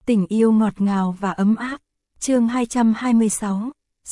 Tình yêu ngọt ngào và ấm áp. Chương 226,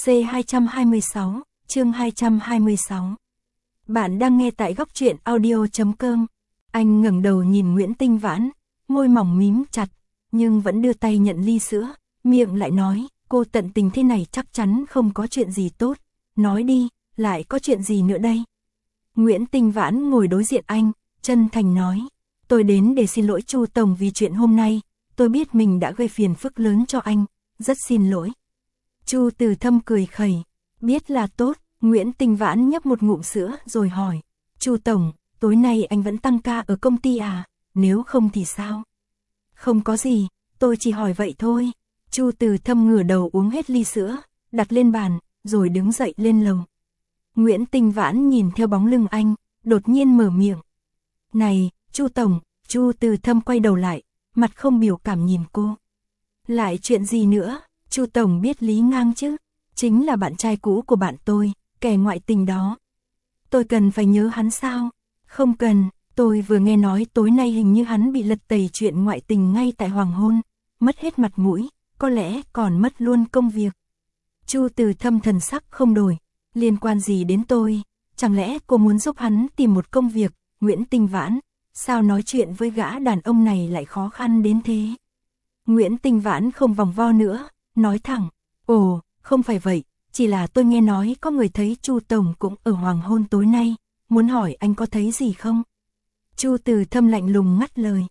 C226, chương 226. Bạn đang nghe tại góc truyện audio.com. Anh ngẩng đầu nhìn Nguyễn Tinh Vãn, môi mỏng mím chặt, nhưng vẫn đưa tay nhận ly sữa, miệng lại nói, cô tận tình thế này chắc chắn không có chuyện gì tốt. Nói đi, lại có chuyện gì nữa đây? Nguyễn Tinh Vãn ngồi đối diện anh, chân thành nói, tôi đến để xin lỗi Chu Tổng vì chuyện hôm nay. Tôi biết mình đã gây phiền phức lớn cho anh, rất xin lỗi. Chu Từ Thâm cười khẩy, biết là tốt. Nguyễn Tinh Vãn nhấp một ngụm sữa rồi hỏi, Chu Tổng, tối nay anh vẫn tăng ca ở công ty à, nếu không thì sao? Không có gì, tôi chỉ hỏi vậy thôi. Chu Từ Thâm ngửa đầu uống hết ly sữa, đặt lên bàn, rồi đứng dậy lên lầu. Nguyễn Tinh Vãn nhìn theo bóng lưng anh, đột nhiên mở miệng. Này, Chu Tổng. Chu Từ Thâm quay đầu lại, mặt không biểu cảm nhìn cô. Lại chuyện gì nữa? Chu Tổng biết Lý Ngang chứ? Chính là bạn trai cũ của bạn tôi, kẻ ngoại tình đó. Tôi cần phải nhớ hắn sao? Không cần, tôi vừa nghe nói tối nay hình như hắn bị lật tẩy chuyện ngoại tình ngay tại hoàng hôn, mất hết mặt mũi, có lẽ còn mất luôn công việc. Chu Từ Thâm thần sắc không đổi, liên quan gì đến tôi? Chẳng lẽ cô muốn giúp hắn tìm một công việc? Nguyễn Tinh Vãn, sao nói chuyện với gã đàn ông này lại khó khăn đến thế? Nguyễn Tinh Vãn không vòng vo nữa, nói thẳng, ồ, không phải vậy, chỉ là tôi nghe nói có người thấy Chu Tổng cũng ở hoàng hôn tối nay, muốn hỏi anh có thấy gì không? Chu Từ Thâm lạnh lùng ngắt lời,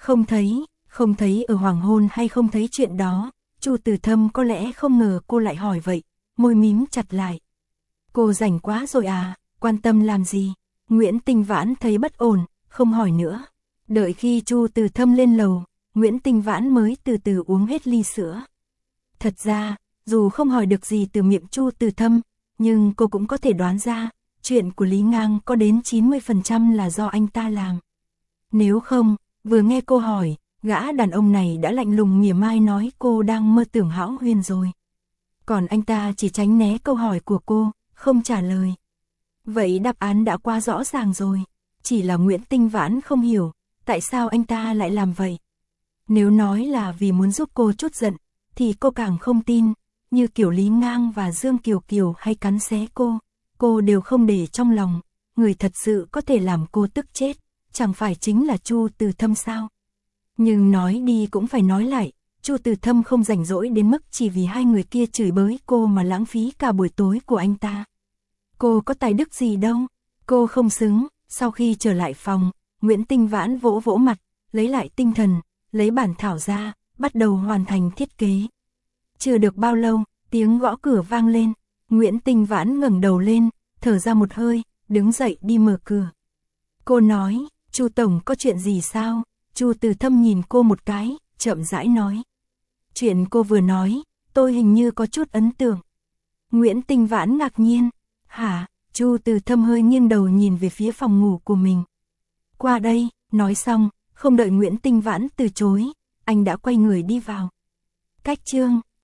không thấy ở hoàng hôn hay không thấy chuyện đó. Chu Từ Thâm có lẽ không ngờ cô lại hỏi vậy, môi mím chặt lại. Cô rảnh quá rồi à, quan tâm làm gì? Nguyễn Tinh Vãn thấy bất ổn, không hỏi nữa. Đợi khi Chu Từ Thâm lên lầu, Nguyễn Tinh Vãn mới từ từ uống hết ly sữa. Thật ra, dù không hỏi được gì từ miệng Chu Từ Thâm, nhưng cô cũng có thể đoán ra, chuyện của Lý Ngang có đến 90% là do anh ta làm. Nếu không, vừa nghe cô hỏi, gã đàn ông này đã lạnh lùng mỉa mai nói cô đang mơ tưởng hão huyền rồi. Còn anh ta chỉ tránh né câu hỏi của cô, không trả lời. Vậy đáp án đã quá rõ ràng rồi, chỉ là Nguyễn Tinh Vãn không hiểu, tại sao anh ta lại làm vậy. Nếu nói là vì muốn giúp cô trút giận, thì cô càng không tin, như kiểu Lý Ngang và Dương Kiều Kiều hay cắn xé cô đều không để trong lòng, người thật sự có thể làm cô tức chết, chẳng phải chính là Chu Từ Thâm sao? Nhưng nói đi cũng phải nói lại, Chu Từ Thâm không rảnh rỗi đến mức chỉ vì hai người kia chửi bới cô mà lãng phí cả buổi tối của anh ta. Cô có tài đức gì đâu, cô không xứng. Sau khi trở lại phòng, Nguyễn Tinh Vãn vỗ vỗ mặt, lấy lại tinh thần, lấy bản thảo ra, bắt đầu hoàn thành thiết kế. Chưa được bao lâu, tiếng gõ cửa vang lên, Nguyễn Tinh Vãn ngẩng đầu lên, thở ra một hơi, đứng dậy đi mở cửa. Cô nói, Chu Tổng có chuyện gì sao? Chu Từ Thâm nhìn cô một cái, chậm rãi nói. Chuyện cô vừa nói, tôi hình như có chút ấn tượng. Nguyễn Tinh Vãn ngạc nhiên, hả? Chu Từ Thâm hơi nghiêng đầu nhìn về phía phòng ngủ của mình. Qua đây, nói xong, không đợi Nguyễn Tinh Vãn từ chối, anh đã quay người đi vào. Cách chương